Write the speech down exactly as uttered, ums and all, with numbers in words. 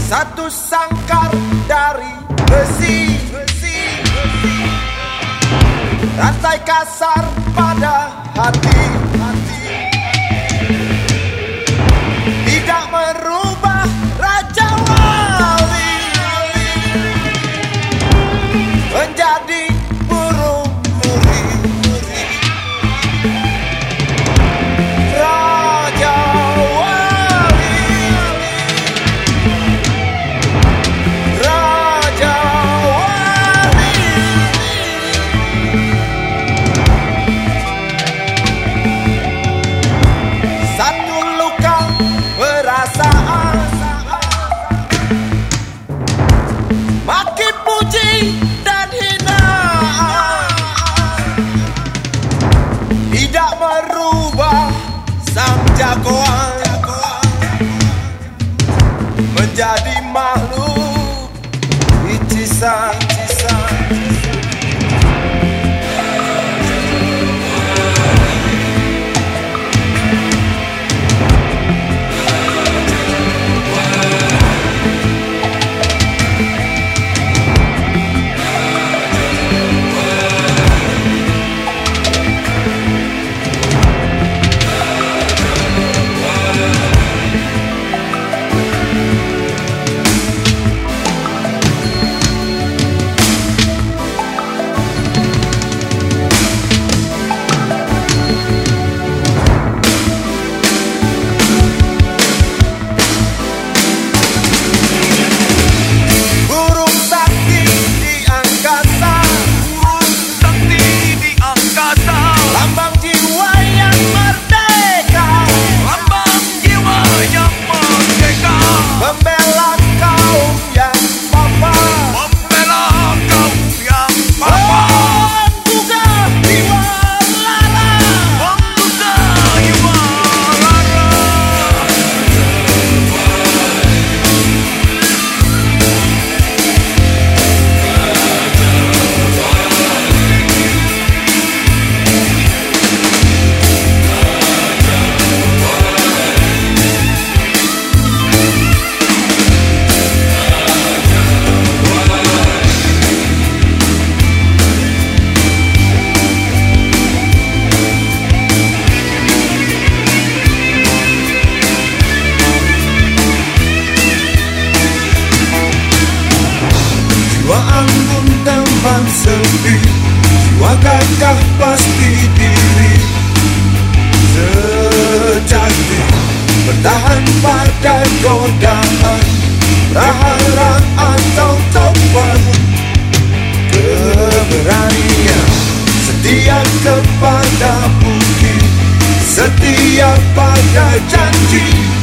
Satu sangkar dari besi, rantai kasar pada hati, tidak merubah Raja Wali menjadi burung duri. Raja Wali, Raja Wali. Satu luka perasaan, maki puji dan hinaan, tidak merubah sang jagoan menjadi makhluk bicisan. Sepi, jiwa gagah pasti diri sejati, bertahan pada godaan, prahara atau topan, keberanian, setia kepada bukti, setia pada janji.